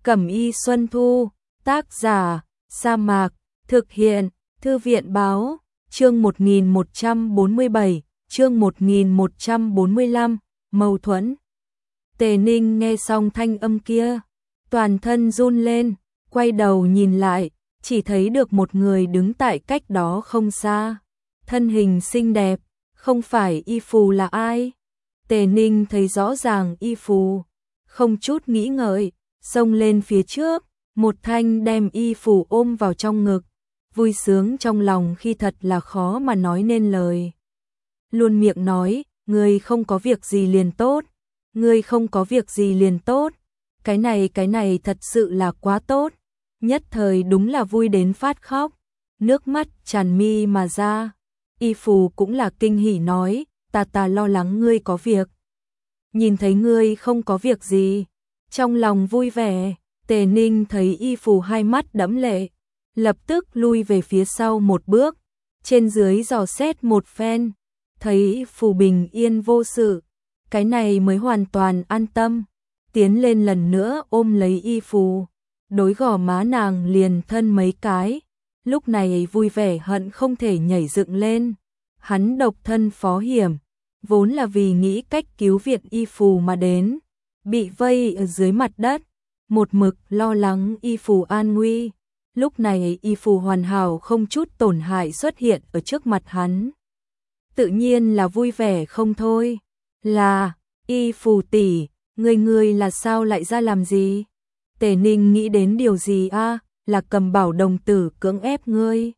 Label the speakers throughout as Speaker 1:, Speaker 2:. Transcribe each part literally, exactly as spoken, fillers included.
Speaker 1: Cẩm y Xuân Thu, tác giả, Sa Mạc, thực hiện, Thư viện báo, chương một nghìn một trăm bốn mươi bảy, chương một nghìn một trăm bốn mươi lăm, mâu thuẫn. Tề Ninh nghe xong thanh âm kia, toàn thân run lên, quay đầu nhìn lại, chỉ thấy được một người đứng tại cách đó không xa. Thân hình xinh đẹp, không phải Y Phù là ai? Tề Ninh thấy rõ ràng Y Phù, không chút nghĩ ngợi, xông lên phía trước, một thanh đem Y Phù ôm vào trong ngực, vui sướng trong lòng khi thật là khó mà nói nên lời. Luôn miệng nói, ngươi không có việc gì liền tốt, ngươi không có việc gì liền tốt, cái này cái này thật sự là quá tốt, nhất thời đúng là vui đến phát khóc, nước mắt tràn mi mà ra. Y Phù cũng là kinh hỉ nói, ta ta lo lắng ngươi có việc. Nhìn thấy ngươi không có việc gì, trong lòng vui vẻ. Tề Ninh thấy Y Phù hai mắt đẫm lệ, lập tức lui về phía sau một bước, trên dưới dò xét một phen, thấy Phù bình yên vô sự, cái này mới hoàn toàn an tâm, tiến lên lần nữa ôm lấy Y Phù, đối gò má nàng liền thân mấy cái, lúc này vui vẻ hận không thể nhảy dựng lên. Hắn độc thân phó hiểm, vốn là vì nghĩ cách cứu viện Y Phù mà đến, bị vây ở dưới mặt đất, một mực lo lắng Y Phù an nguy. Lúc này Y Phù hoàn hảo không chút tổn hại xuất hiện ở trước mặt hắn. Tự nhiên là vui vẻ không thôi. Là, Y Phù tỷ, người người là sao lại ra làm gì? Tề Ninh nghĩ đến điều gì a? À, là Cầm Bảo đồng tử cưỡng ép ngươi.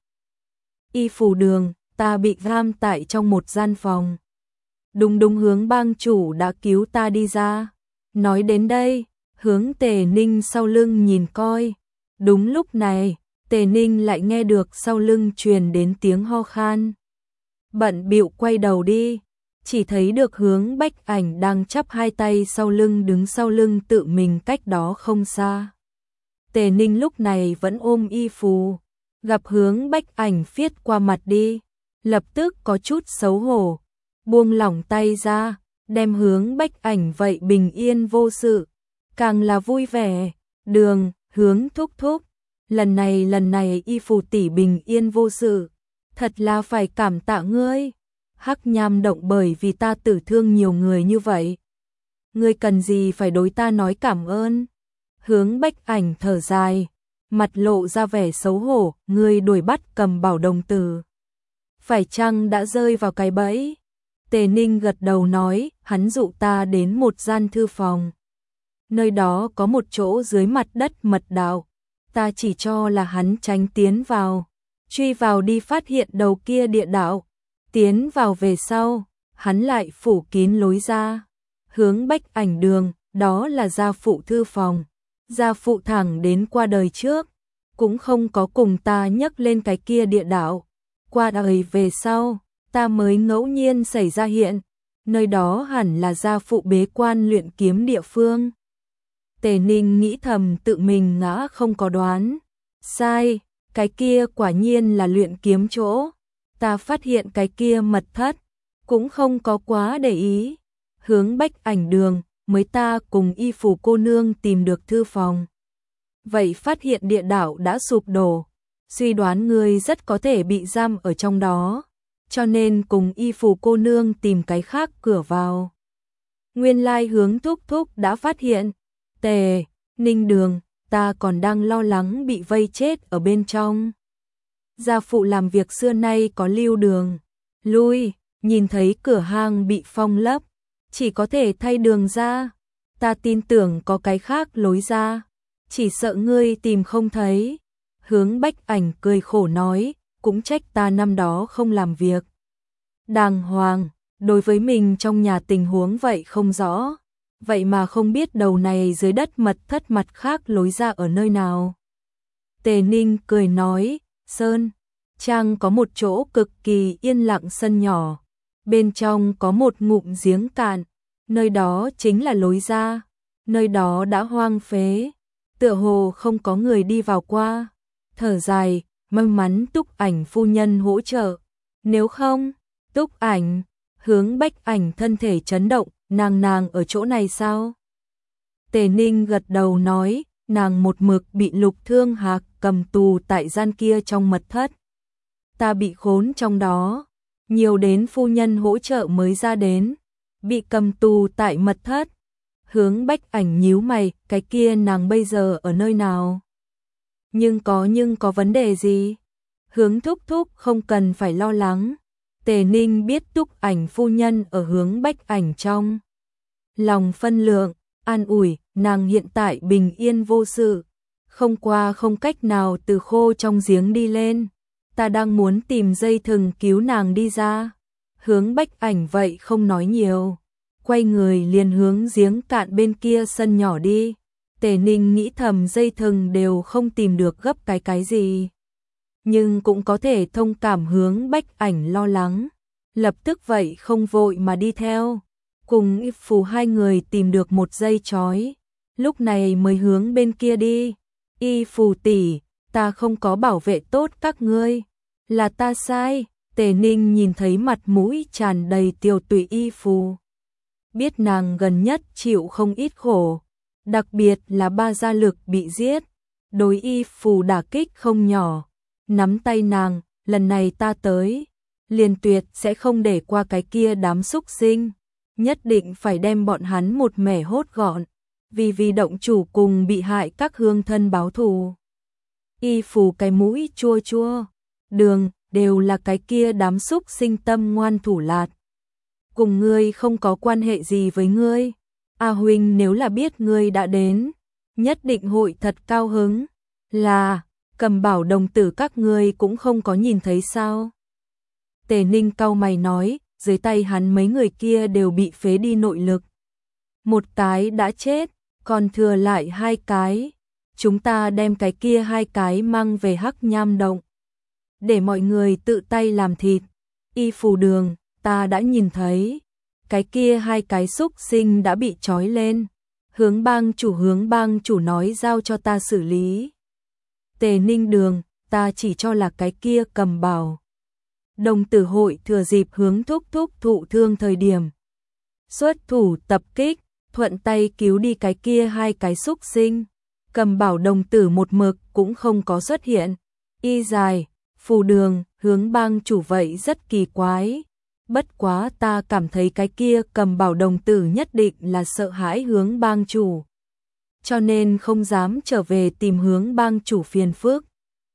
Speaker 1: Y Phù đường, ta bị giam tại trong một gian phòng. Đúng đúng Hướng bang chủ đã cứu ta đi ra. Nói đến đây, Hướng Tề Ninh sau lưng nhìn coi. Đúng lúc này, Tề Ninh lại nghe được sau lưng truyền đến tiếng ho khan. Bận bịu quay đầu đi, chỉ thấy được Hướng Bách Ảnh đang chắp hai tay sau lưng đứng sau lưng tự mình cách đó không xa. Tề Ninh lúc này vẫn ôm Y Phù, gặp Hướng Bách Ảnh phiết qua mặt đi, lập tức có chút xấu hổ, buông lỏng tay ra, đem Hướng Bách Ảnh vậy bình yên vô sự, càng là vui vẻ. Đường, Hướng thúc thúc, lần này lần này Y Phù tỷ bình yên vô sự, thật là phải cảm tạ ngươi. Hắc Nham động bởi vì ta tử thương nhiều người như vậy, ngươi cần gì phải đối ta nói cảm ơn? Hướng Bách Ảnh thở dài, mặt lộ ra vẻ xấu hổ, ngươi đuổi bắt Cầm Bảo đồng tử, phải chăng đã rơi vào cái bẫy? Tề Ninh gật đầu nói, hắn dụ ta đến một gian thư phòng. Nơi đó có một chỗ dưới mặt đất mật đạo, ta chỉ cho là hắn tránh tiến vào, truy vào đi phát hiện đầu kia địa đạo, tiến vào về sau, hắn lại phủ kín lối ra. Hướng Bách Ảnh đường, đó là gia phụ thư phòng, gia phụ thẳng đến qua đời trước, cũng không có cùng ta nhắc lên cái kia địa đạo, qua đời về sau, ta mới ngẫu nhiên xảy ra hiện, nơi đó hẳn là gia phụ bế quan luyện kiếm địa phương. Tề Ninh nghĩ thầm tự mình ngã không có đoán sai, cái kia quả nhiên là luyện kiếm chỗ, ta phát hiện cái kia mật thất, cũng không có quá để ý. Hướng Bách Ảnh đường, mới ta cùng Y Phù cô nương tìm được thư phòng. Vậy phát hiện địa đạo đã sụp đổ, suy đoán ngươi rất có thể bị giam ở trong đó, cho nên cùng Y Phù cô nương tìm cái khác cửa vào. Nguyên lai Hướng thúc thúc đã phát hiện. Tề Ninh đường, ta còn đang lo lắng bị vây chết ở bên trong. Gia phụ làm việc xưa nay có lưu đường lui, nhìn thấy cửa hang bị phong lấp, chỉ có thể thay đường ra. Ta tin tưởng có cái khác lối ra, chỉ sợ ngươi tìm không thấy. Hướng Bách Ảnh cười khổ nói, cũng trách ta năm đó không làm việc đàng hoàng, đối với mình trong nhà tình huống vậy không rõ, vậy mà không biết đầu này dưới đất mật thất mặt khác lối ra ở nơi nào. Tề Ninh cười nói, Sơn Trang có một chỗ cực kỳ yên lặng sân nhỏ, bên trong có một ngụm giếng cạn, nơi đó chính là lối ra, nơi đó đã hoang phế, tựa hồ không có người đi vào qua. Thở dài, may mắn Túc Ảnh phu nhân hỗ trợ, nếu không, Túc Ảnh. Hướng Bách Ảnh thân thể chấn động, nàng nàng ở chỗ này sao? Tề Ninh gật đầu nói, nàng một mực bị Lục Thương Hạc cầm tù tại gian kia trong mật thất. Ta bị khốn trong đó, nhiều đến phu nhân hỗ trợ mới ra đến, bị cầm tù tại mật thất. Hướng Bách Ảnh nhíu mày, cái kia nàng bây giờ ở nơi nào? Nhưng có nhưng có vấn đề gì? Hướng thúc thúc không cần phải lo lắng. Tề Ninh biết Túc Ảnh phu nhân ở Hướng Bách Ảnh trong lòng phân lượng, an ủi, nàng hiện tại bình yên vô sự, không qua không cách nào từ khô trong giếng đi lên. Ta đang muốn tìm dây thừng cứu nàng đi ra. Hướng Bách Ảnh vậy không nói nhiều, quay người liền hướng giếng cạn bên kia sân nhỏ đi. Tề Ninh nghĩ thầm dây thừng đều không tìm được gấp cái cái gì, nhưng cũng có thể thông cảm Hướng Bách Ảnh lo lắng, lập tức vậy không vội mà đi theo. Cùng Y Phù hai người tìm được một dây chói, lúc này mới hướng bên kia đi. Y Phù tỷ, ta không có bảo vệ tốt các ngươi, là ta sai. Tề Ninh nhìn thấy mặt mũi tràn đầy tiều tụy Y Phù, biết nàng gần nhất chịu không ít khổ, đặc biệt là ba gia lực bị giết, đối Y Phù đả kích không nhỏ. Nắm tay nàng, lần này ta tới, liền tuyệt sẽ không để qua cái kia đám súc sinh, nhất định phải đem bọn hắn một mẻ hốt gọn, vì vì động chủ cùng bị hại các hương thân báo thù. Y Phù cái mũi chua chua, đường, đều là cái kia đám súc sinh tâm ngoan thủ lạt. Cùng ngươi không có quan hệ gì với ngươi. A huynh nếu là biết ngươi đã đến, nhất định hội thật cao hứng. Là, Cầm Bảo đồng tử các ngươi cũng không có nhìn thấy sao? Tề Ninh cau mày nói, dưới tay hắn mấy người kia đều bị phế đi nội lực. Một cái đã chết, còn thừa lại hai cái. Chúng ta đem cái kia hai cái mang về Hắc Nham động, để mọi người tự tay làm thịt. Y Phù đường, ta đã nhìn thấy, cái kia hai cái xúc sinh đã bị trói lên. Hướng bang chủ hướng bang chủ nói giao cho ta xử lý. Tề Ninh đường, ta chỉ cho là cái kia Cầm Bảo đồng tử hội thừa dịp hướng thúc thúc thụ thương thời điểm xuất thủ tập kích, thuận tay cứu đi cái kia hai cái xúc sinh. Cầm Bảo đồng tử một mực cũng không có xuất hiện. Y dài, Phù đường, hướng bang chủ vậy rất kỳ quái. Bất quá ta cảm thấy cái kia Cầm Bảo đồng tử nhất định là sợ hãi hướng bang chủ, cho nên không dám trở về tìm hướng bang chủ phiền phức.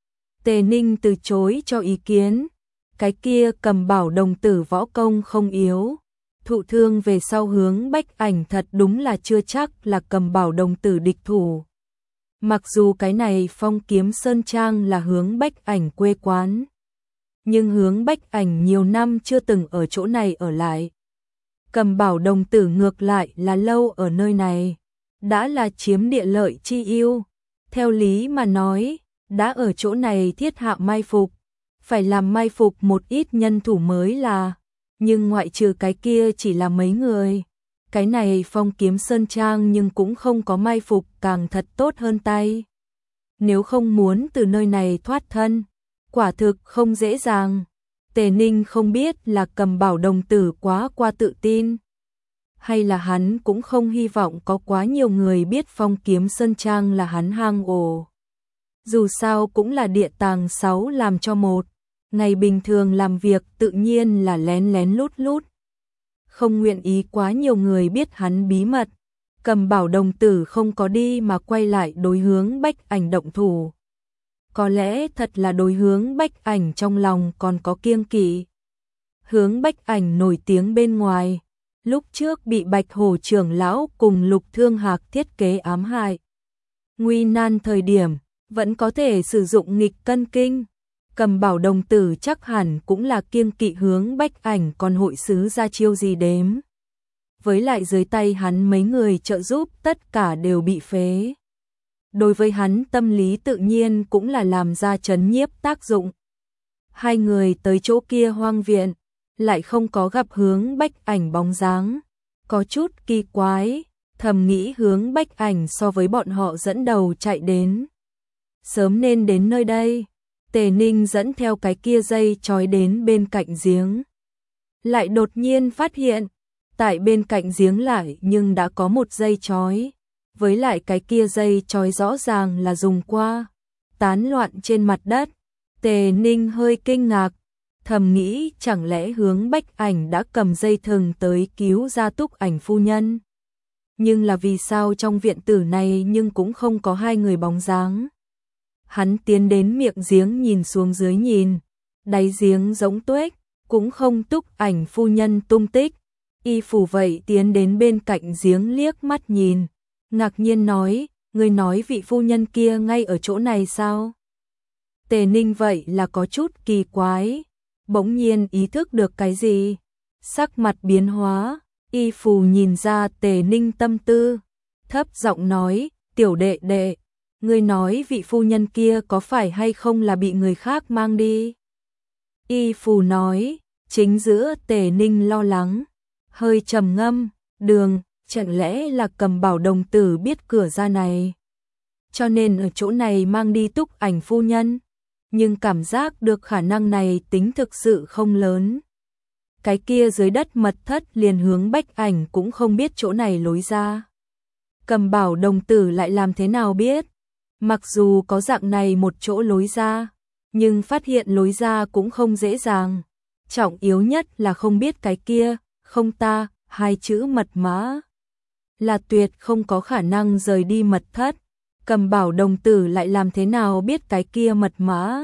Speaker 1: Tề Ninh từ chối cho ý kiến. Cái kia Cầm Bảo đồng tử võ công không yếu, thụ thương về sau Hướng Bách Ảnh thật đúng là chưa chắc là Cầm Bảo đồng tử địch thủ. Mặc dù cái này Phong Kiếm Sơn Trang là Hướng Bách Ảnh quê quán, nhưng Hướng Bách Ảnh nhiều năm chưa từng ở chỗ này ở lại. Cầm Bảo đồng tử ngược lại là lâu ở nơi này, đã là chiếm địa lợi chi ưu. Theo lý mà nói, đã ở chỗ này thiết hạ mai phục, phải làm mai phục một ít nhân thủ mới là, nhưng ngoại trừ cái kia chỉ là mấy người. Cái này Phong Kiếm Sơn Trang nhưng cũng không có mai phục càng thật tốt hơn tay. Nếu không muốn từ nơi này thoát thân, quả thực không dễ dàng. Tề Ninh không biết là Cầm Bảo đồng tử quá qua tự tin, hay là hắn cũng không hy vọng có quá nhiều người biết Phong Kiếm Sơn Trang là hắn hang ổ. Dù sao cũng là địa tàng sáu làm cho một, ngày bình thường làm việc tự nhiên là lén lén lút lút, không nguyện ý quá nhiều người biết hắn bí mật. Cầm Bảo đồng tử không có đi mà quay lại đối Hướng Bách Ảnh động thủ. Có lẽ thật là đối Hướng Bách Ảnh trong lòng còn có kiêng kỵ. Hướng Bách Ảnh nổi tiếng bên ngoài, lúc trước bị Bạch Hổ trưởng lão cùng Lục Thương Hạc thiết kế ám hại. Nguy nan thời điểm, vẫn có thể sử dụng nghịch cân kinh. Cầm Bảo đồng tử chắc hẳn cũng là kiêng kỵ Hướng Bách Ảnh còn hội xứ ra chiêu gì đếm. Với lại dưới tay hắn mấy người trợ giúp tất cả đều bị phế. Đối với hắn tâm lý tự nhiên cũng là làm ra trấn nhiếp tác dụng. Hai người tới chỗ kia hoang viện, lại không có gặp Hướng Bách Ảnh bóng dáng, có chút kỳ quái, thầm nghĩ Hướng Bách Ảnh so với bọn họ dẫn đầu chạy đến, sớm nên đến nơi đây. Tề Ninh dẫn theo cái kia dây trói đến bên cạnh giếng, lại đột nhiên phát hiện, tại bên cạnh giếng lại nhưng đã có một dây trói, với lại cái kia dây trói rõ ràng là dùng qua, tán loạn trên mặt đất. Tề Ninh hơi kinh ngạc, thầm nghĩ chẳng lẽ Hướng Bách Ảnh đã cầm dây thừng tới cứu ra Túc Ảnh phu nhân. Nhưng là vì sao trong viện tử này nhưng cũng không có hai người bóng dáng. Hắn tiến đến miệng giếng nhìn xuống dưới nhìn, đáy giếng rỗng tuếch, cũng không Túc Ảnh phu nhân tung tích. Y Phủ vậy tiến đến bên cạnh giếng liếc mắt nhìn, ngạc nhiên nói, người nói vị phu nhân kia ngay ở chỗ này sao? Tề Ninh vậy là có chút kỳ quái, bỗng nhiên ý thức được cái gì, sắc mặt biến hóa. Y Phù nhìn ra Tề Ninh tâm tư, thấp giọng nói, tiểu đệ đệ, ngươi nói vị phu nhân kia có phải hay không là bị người khác mang đi? Y Phù nói, chính giữa Tề Ninh lo lắng, hơi trầm ngâm, đường, chẳng lẽ là Cầm Bảo đồng tử biết cửa ra này, cho nên ở chỗ này mang đi Túc Ảnh phu nhân, nhưng cảm giác được khả năng này tính thực sự không lớn. Cái kia dưới đất mật thất liền Hướng Bách Ảnh cũng không biết chỗ này lối ra. Cầm Bảo đồng tử lại làm thế nào biết? Mặc dù có dạng này một chỗ lối ra, nhưng phát hiện lối ra cũng không dễ dàng. Trọng yếu nhất là không biết cái kia, không ta, hai chữ mật mã. Là tuyệt không có khả năng rời đi mật thất. Cầm Bảo đồng tử lại làm thế nào biết cái kia mật mã?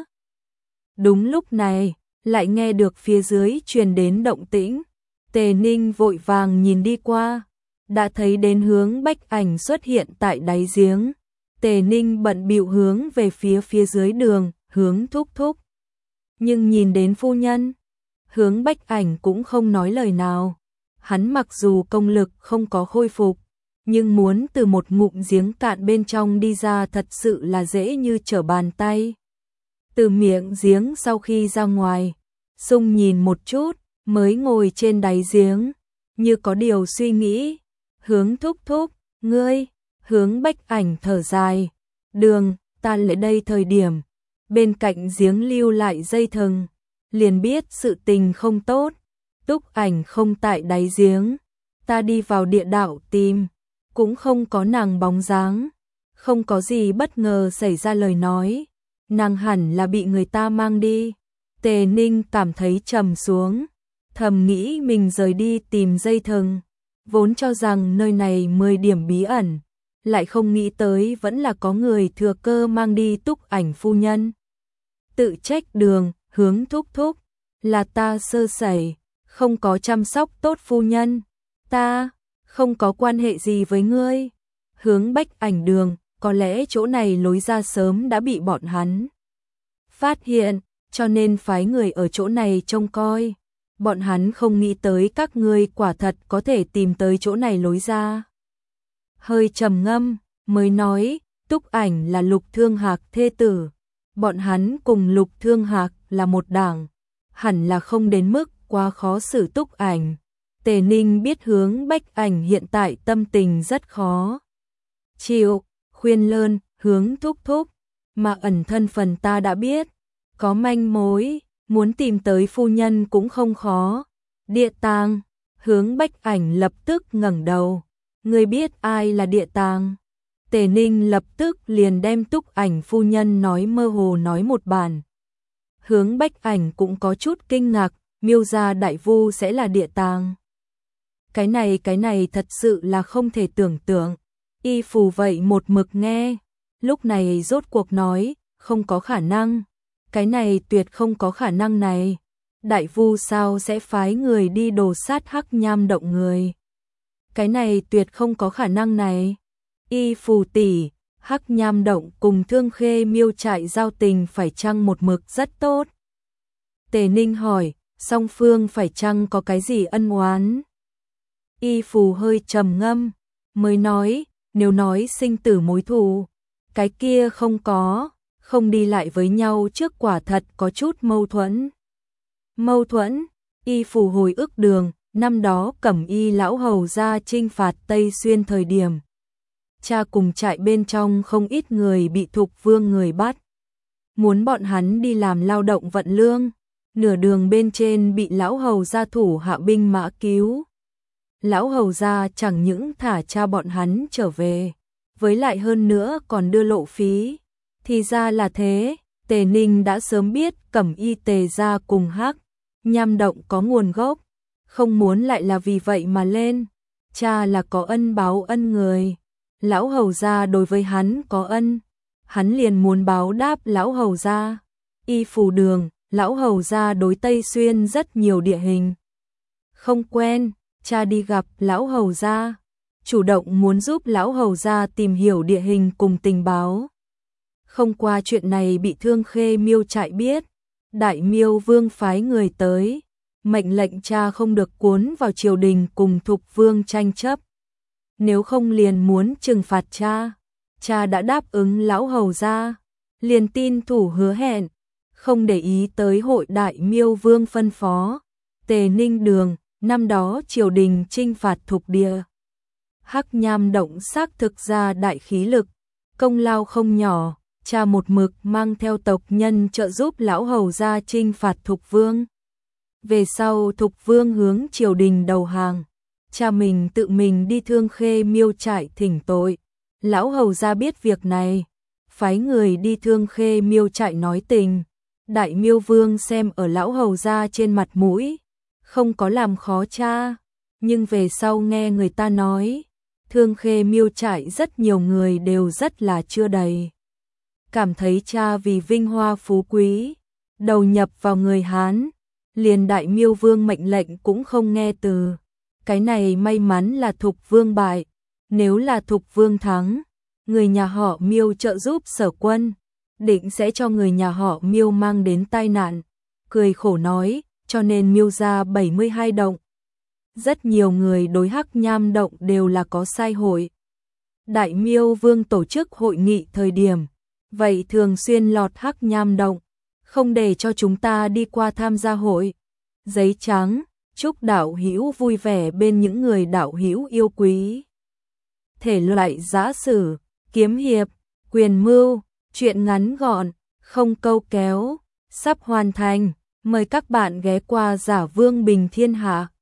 Speaker 1: Đúng lúc này, lại nghe được phía dưới truyền đến động tĩnh. Tề Ninh vội vàng nhìn đi qua, đã thấy đến Hướng Bách Ảnh xuất hiện tại đáy giếng. Tề Ninh bận bịu hướng về phía phía dưới đường, Hướng thúc thúc. Nhưng nhìn đến phu nhân, Hướng Bách Ảnh cũng không nói lời nào. Hắn mặc dù công lực không có khôi phục, nhưng muốn từ một ngụm giếng cạn bên trong đi ra thật sự là dễ như trở bàn tay. Từ miệng giếng sau khi ra ngoài, Sung nhìn một chút, mới ngồi trên đáy giếng, như có điều suy nghĩ. Hướng thúc thúc, ngươi, Hướng Bách Ảnh thở dài, đường, ta lại đây thời điểm, bên cạnh giếng lưu lại dây thừng, liền biết sự tình không tốt. Túc Ảnh không tại đáy giếng, ta đi vào địa đạo tìm, cũng không có nàng bóng dáng, không có gì bất ngờ xảy ra lời nói, nàng hẳn là bị người ta mang đi. Tề Ninh cảm thấy trầm xuống, thầm nghĩ mình rời đi tìm dây thừng, vốn cho rằng nơi này mười điểm bí ẩn, lại không nghĩ tới vẫn là có người thừa cơ mang đi Túc Ảnh phu nhân. Tự trách đường, Hướng thúc thúc, là ta sơ sẩy, không có chăm sóc tốt phu nhân, ta không có quan hệ gì với ngươi. Hướng Bách Ảnh đường, có lẽ chỗ này lối ra sớm đã bị bọn hắn phát hiện, cho nên phái người ở chỗ này trông coi. Bọn hắn không nghĩ tới các ngươi quả thật có thể tìm tới chỗ này lối ra. Hơi trầm ngâm, mới nói, Túc Ảnh là Lục Thương Hạc thê tử. Bọn hắn cùng Lục Thương Hạc là một đảng, hẳn là không đến mức quá khó xử Túc Ảnh. Tề Ninh biết Hướng Bách Ảnh hiện tại tâm tình rất khó chịu, khuyên lơn, Hướng thúc thúc, mà ẩn thân phần ta đã biết, có manh mối, muốn tìm tới phu nhân cũng không khó. Địa tàng, Hướng Bách Ảnh lập tức ngẩng đầu, ngươi biết ai là địa tàng? Tề Ninh lập tức liền đem Túc Ảnh phu nhân nói mơ hồ nói một bản. Hướng Bách Ảnh cũng có chút kinh ngạc, Miêu gia đại vu sẽ là địa tàng. Cái này cái này thật sự là không thể tưởng tượng. Y Phù vậy một mực nghe, lúc này rốt cuộc nói, không có khả năng. Cái này tuyệt không có khả năng này. Đại vu sao sẽ phái người đi đồ sát Hắc Nham động người? Cái này tuyệt không có khả năng này. Y Phù tỷ, Hắc Nham động cùng Thương Khê Miêu trại giao tình phải chăng một mực rất tốt? Tề Ninh hỏi, song phương phải chăng có cái gì ân oán? Y Phù hơi trầm ngâm, mới nói, nếu nói sinh tử mối thù, cái kia không có, không đi lại với nhau trước quả thật có chút mâu thuẫn. Mâu thuẫn, Y Phù hồi ức đường, năm đó Cẩm Y lão hầu ra chinh phạt Tây Xuyên thời điểm. Cha cùng trại bên trong không ít người bị Thục Vương người bắt. Muốn bọn hắn đi làm lao động vận lương, nửa đường bên trên bị lão hầu gia thủ hạ binh mã cứu. Lão hầu gia chẳng những thả cha bọn hắn trở về, với lại hơn nữa còn đưa lộ phí. Thì ra là thế, Tề Ninh đã sớm biết Cẩm Y Tề gia cùng Hắc Nham Động có nguồn gốc, không muốn lại là vì vậy mà lên. Cha là có ân báo ân người, lão hầu gia đối với hắn có ân, hắn liền muốn báo đáp lão hầu gia. Y Phù Đường, lão hầu gia đối Tây Xuyên rất nhiều địa hình không quen, cha đi gặp lão hầu gia, chủ động muốn giúp lão hầu gia tìm hiểu địa hình cùng tình báo. Không qua chuyện này bị Thương Khê Miêu trại biết, Đại Miêu Vương phái người tới, mệnh lệnh cha không được cuốn vào triều đình cùng Thục Vương tranh chấp. Nếu không liền muốn trừng phạt cha. Cha đã đáp ứng lão hầu gia, liền tin thủ hứa hẹn, không để ý tới hội Đại Miêu Vương phân phó. Tề Ninh Đường, năm đó triều đình chinh phạt Thục Địa, Hắc Nham Động xác thực ra đại khí lực, công lao không nhỏ, cha một mực mang theo tộc nhân trợ giúp lão hầu gia chinh phạt Thục Vương. Về sau Thục Vương hướng triều đình đầu hàng, cha mình tự mình đi Thương Khê Miêu trại thỉnh tội. Lão hầu gia biết việc này, phái người đi Thương Khê Miêu trại nói tình. Đại Miêu Vương xem ở lão hầu gia trên mặt mũi, không có làm khó cha, nhưng về sau nghe người ta nói, Thương Khê Miêu trại rất nhiều người đều rất là chưa đầy. Cảm thấy cha vì vinh hoa phú quý, đầu nhập vào người Hán, liền Đại Miêu Vương mệnh lệnh cũng không nghe từ. Cái này may mắn là Thục Vương bại, nếu là Thục Vương thắng, người nhà họ Miêu trợ giúp Sở Quân, định sẽ cho người nhà họ Miêu mang đến tai nạn. Cười khổ nói, cho nên Miêu gia bảy mươi hai động. Rất nhiều người đối Hắc Nham Động đều là có sai hội. Đại Miêu Vương tổ chức hội nghị thời điểm, vậy thường xuyên lọt Hắc Nham Động, không để cho chúng ta đi qua tham gia hội. Giấy trắng, chúc đạo hữu vui vẻ bên những người đạo hữu yêu quý. Thể loại giã sử, kiếm hiệp, quyền mưu, truyện ngắn gọn, không câu kéo, sắp hoàn thành. Mời các bạn ghé qua Giả Vương Bình Thiên Hạ.